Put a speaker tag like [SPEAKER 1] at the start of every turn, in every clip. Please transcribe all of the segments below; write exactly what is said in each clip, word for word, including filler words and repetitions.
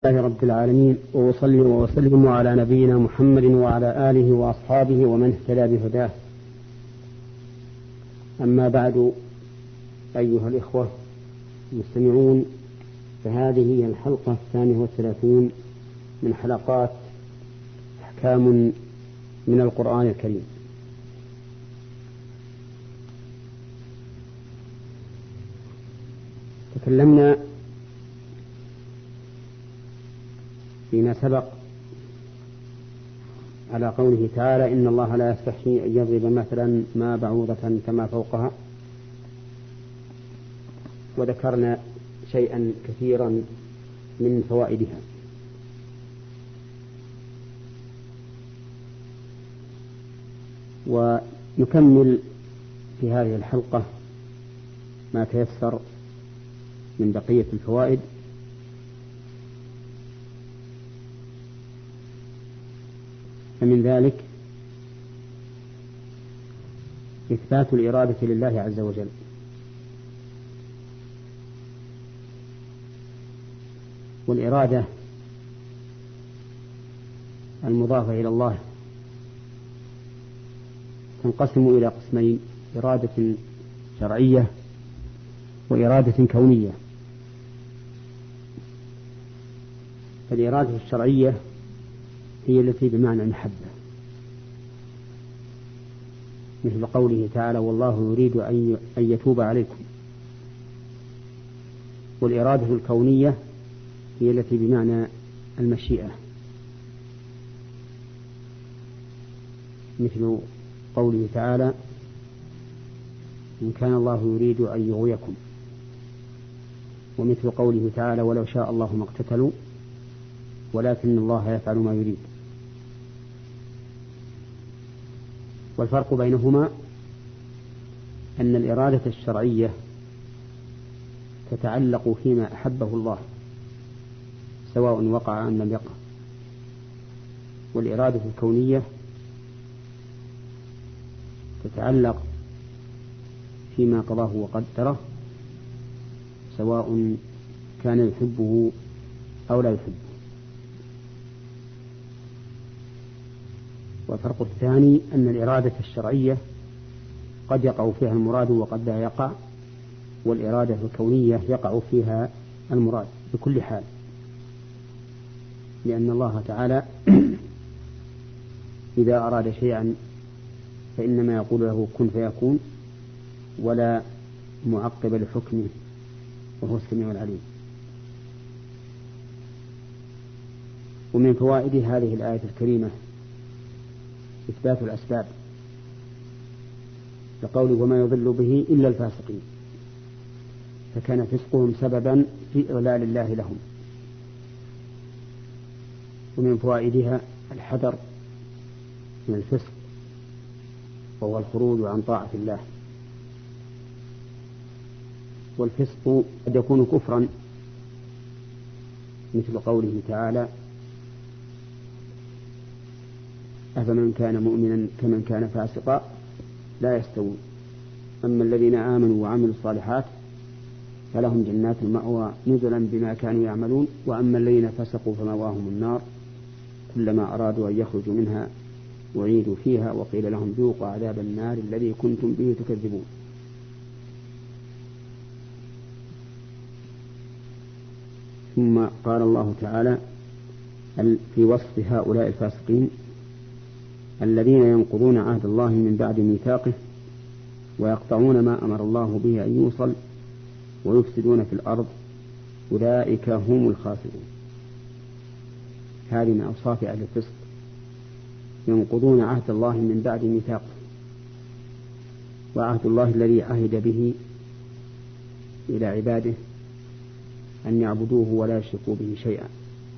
[SPEAKER 1] لله رب العالمين، وأصلي وأسلم على نبينا محمد وعلى آله وأصحابه ومن اهتدى بهداه. أما بعد، أيها الإخوة المستمعون، فهذه هي الحلقة الثانية والثلاثون من حلقات أحكام من القرآن الكريم. تكلمنا فيما سبق على قوله تعالى: إن الله لا يستحيي أن يضرب مثلا ما بعوضة فما فوقها، وذكرنا شيئا كثيرا من فوائدها. ونكمل في هذه الحلقة ما تيسر من بقية الفوائد. فمن ذلك إثبات الإرادة لله عز وجل، والإرادة المضافة إلى الله تنقسم إلى قسمين: إرادة شرعية وإرادة كونية. فالإرادة الشرعية هي التي بمعنى المحبة، مثل قوله تعالى: والله يريد أن يتوب عليكم. والإرادة الكونية هي التي بمعنى المشيئة، مثل قوله تعالى: إن كان الله يريد أن يغويكم. ومثل قوله تعالى: ولو شاء الله ما اقتتلوا ولكن الله يفعل ما يريد. والفرق بينهما أن الإرادة الشرعية تتعلق فيما أحبه الله سواء وقع أم لم يقع، والإرادة الكونية تتعلق فيما قضاه وقدره سواء كان يحبه أو لا يحبه. والفرق الثاني أن الإرادة الشرعية قد يقع فيها المراد وقد لا يقع، والإرادة الكونية يقع فيها المراد بكل حال، لأن الله تعالى إذا أراد شيئا فإنما يقول له كن فيكون، ولا معقب لحكمه، وهو السميع العليم. ومن فوائد هذه الآية الكريمة إثبات الأسباب، لقوله: وما يضل به إلا الفاسقين، فكان فسقهم سببا في إضلال الله لهم. ومن فوائدها الحذر من الفسق، وهو الخروج عن طاعة الله. والفسق قد يكون كفرا، مثل قوله تعالى: أفمن كان مؤمنا كمن كان فاسقا لا يستوون، أما الذين آمنوا وعملوا الصالحات فلهم جنات المأوى نزلا بما كانوا يعملون، وأما الذين فسقوا فمأواهم النار كلما أرادوا أن يخرجوا منها أعيدوا فيها وقيل لهم ذوقوا عذاب النار الذي كنتم به تكذبون. ثم قال الله تعالى في وصف هؤلاء الفاسقين: الذين ينقضون عهد الله من بعد ميثاقه ويقطعون ما أمر الله به أن يوصل ويفسدون في الأرض أولئك هم الخاسرون. هذه من أوصاف أهل الفسق، ينقضون عهد الله من بعد ميثاقه، وعهد الله الذي عهد به إلى عباده أن يعبدوه ولا يشركوا به شيئا.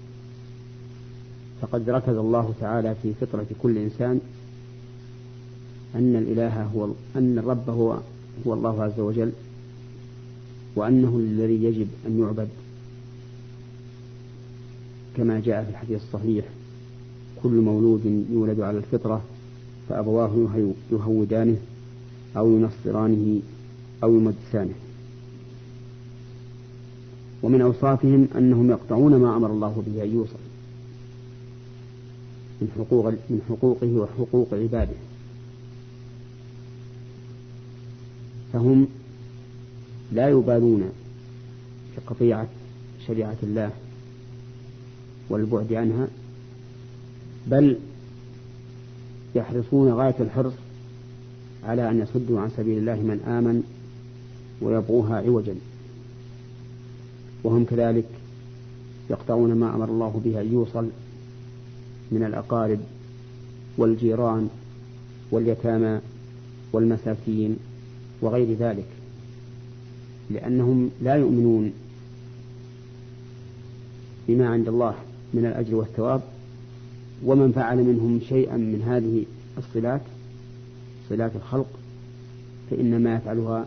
[SPEAKER 1] فقد ركز الله تعالى في فطرة كل إنسان أن الإله هو أن الرب هو هو الله عز وجل، وأنه الذي يجب أن يعبد، كما جاء في الحديث الصحيح: كل مولود يولد على الفطرة فأبواه يهودانه أو ينصرانه أو يمجسانه. ومن أوصافهم أنهم يقطعون ما أمر الله به أن يوصل من حقوق من حقوقه وحقوق عباده، فهم لا يبالون بقطيعة شريعة الله والبعد عنها، بل يحرصون غاية الحرص على أن يصدوا عن سبيل الله من آمن ويبغوها عوجا. وهم كذلك يقطعون ما أمر الله به أن يوصل من الأقارب والجيران واليتامى والمساكين وغير ذلك، لأنهم لا يؤمنون بما عند الله من الأجر والثواب، ومن فعل منهم شيئا من هذه الصلات صلات الخلق فإنما يفعلها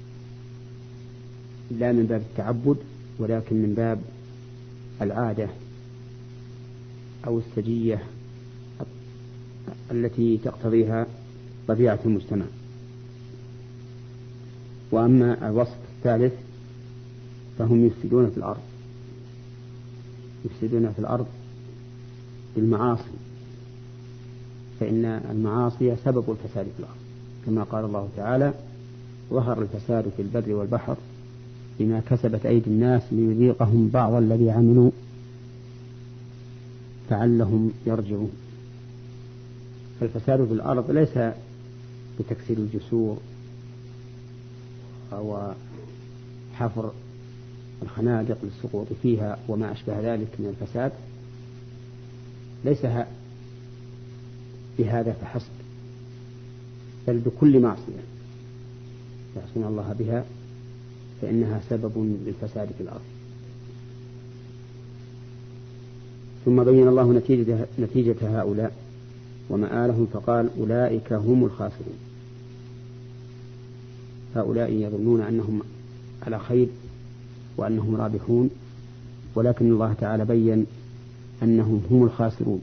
[SPEAKER 1] لا من باب التعبد ولكن من باب العادة أو السجية التي تقتضيها طبيعة المجتمع. وأما الوصف الثالث فهم يفسدون في الأرض يفسدون في الأرض بالمعاصي، فإن المعاصي سبب الفساد في الأرض، كما قال الله تعالى: ظهر الفساد في البر والبحر بما كسبت أيدي الناس ليذيقهم بعض الذي عملوا فعلهم يرجعون. فالفساد في الأرض ليس بتكسير الجسور أو حفر الخنادق للسقوط فيها وما أشبه ذلك من الفساد، ليس بهذا فحسب، بل بكل معصية يعصون الله بها فإنها سبب للفساد في الأرض. ثم بين الله نتيجة, نتيجة هؤلاء ومآلهم فقال: أولئك هم الخاسرون. هؤلاء يظنون أنهم على خير وأنهم رابحون، ولكن الله تعالى بين أنهم هم الخاسرون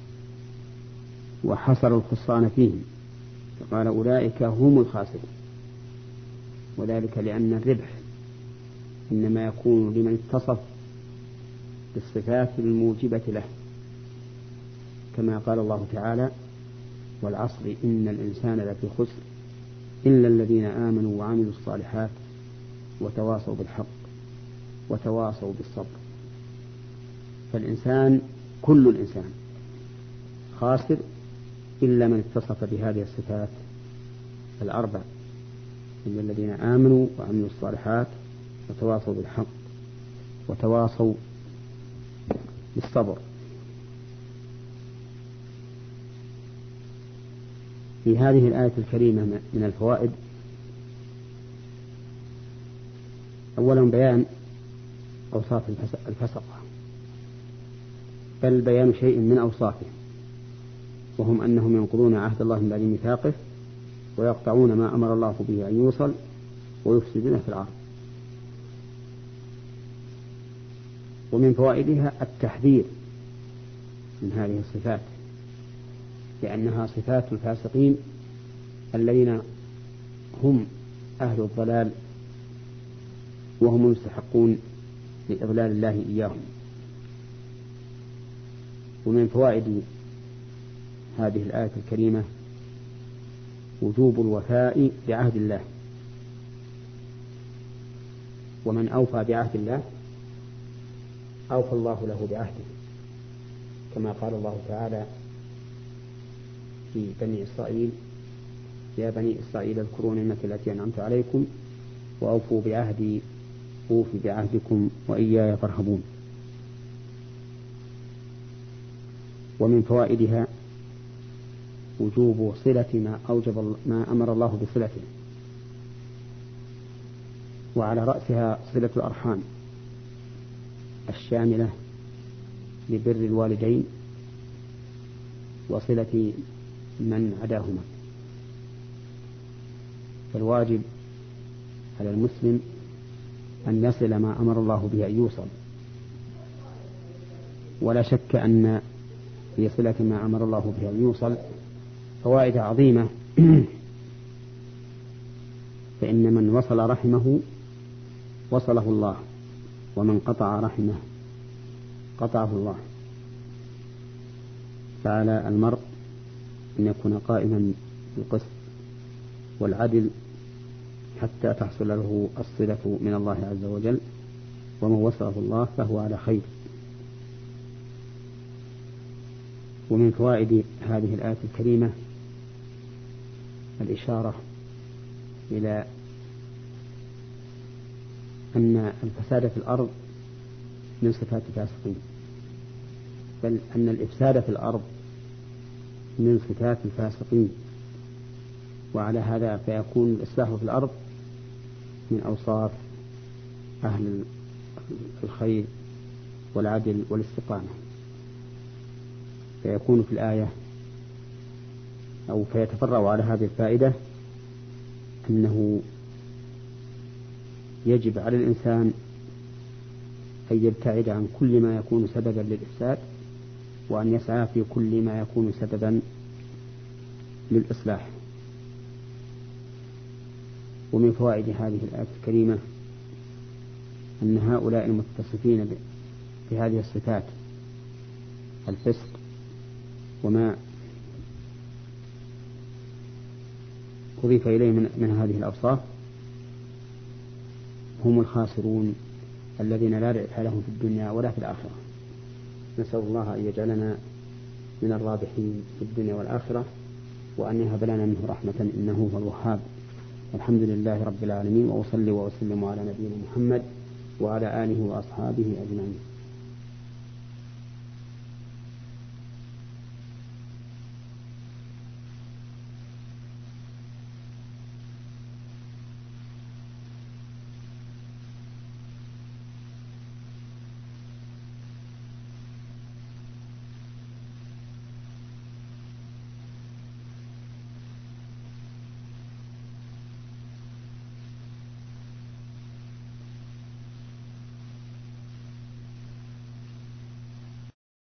[SPEAKER 1] وحصر الخسران فيهم، فقال: أولئك هم الخاسرون، وذلك لأن الربح إنما يكون لمن اتصف بالصفات الموجبة له، كما قال الله تعالى: والعصر إن الإنسان لفي خسر إلا الذين آمنوا وعملوا الصالحات وتواصوا بالحق وتواصوا بالصبر. فالإنسان كل الإنسان خاسر إلا من اتصف بهذه الصفات الأربع: إلا الذين آمنوا وعملوا الصالحات وتواصوا بالحق وتواصوا بالصبر. في هذه الآية الكريمة من الفوائد: أولا بيان أوصاف الفسقة، بل بيان شيء من أوصافهم، وهم أنهم ينقضون عهد الله من بعد ميثاقه ويقطعون ما أمر الله به أن يوصل ويفسدون في الأرض. ومن فوائدها التحذير من هذه الصفات، لأنها صفات الفاسقين الذين هم أهل الضلال وهم المستحقون لإضلال الله إياهم. ومن فوائد هذه الآية الكريمة وجوب الوفاء بعهد الله، ومن أوفى بعهد الله أوفى الله له بعهده، كما قال الله تعالى في بني إسرائيل: يا بني إسرائيل اذكروا نعمتي التي أنعمت عليكم وأوفوا بعهدي أوف بعهدكم وإياي فارهبون. ومن فوائدها وجوب صلة ما أوجب ما أمر الله بصلته، وعلى رأسها صلة الأرحام الشاملة لبر الوالدين وصلة من عداهما. فالواجب على المسلم أن يصل ما أمر الله به أن يوصل، ولا شك أن في صلة ما أمر الله به أن يوصل فوائد عظيمة. فإن من وصل رحمه وصله الله، ومن قطع رحمه قطعه الله. فعلى المرء أن يكون قائما بالقسط والعدل حتى تحصل له الصلة من الله عز وجل، ومن وصله الله فهو على خير. ومن فوائد هذه الآية الكريمة الإشارة إلى أن الفساد في الأرض من صفات الفاسقين، بل أن الإفساد في الأرض من صفات الفاسقين. وعلى هذا فيكون الإصلاح في الأرض من أوصاف أهل الخير والعدل والاستقامة. فيكون في الآية أو فيتفرع على هذه الفائدة أنه يجب على الإنسان أن يبتعد عن كل ما يكون سببا للإفساد، وأن يسعى في كل ما يكون سببا للإصلاح. ومن فوائد هذه الآية الكريمة أن هؤلاء المتصفين بهذه الصفات الفسق وما أضيف إليه من, من هذه الأوصاف هم الخاسرون الذين لا ربح لهم في الدنيا ولا في الآخرة. نسأل الله أن يجعلنا من الرابحين في الدنيا والآخرة، وأن يهب لنا منه رحمة إنه هو الوهاب. الحمد لله رب العالمين، وأصلي وأسلم على نبينا محمد وعلى آله وأصحابه أجمعين.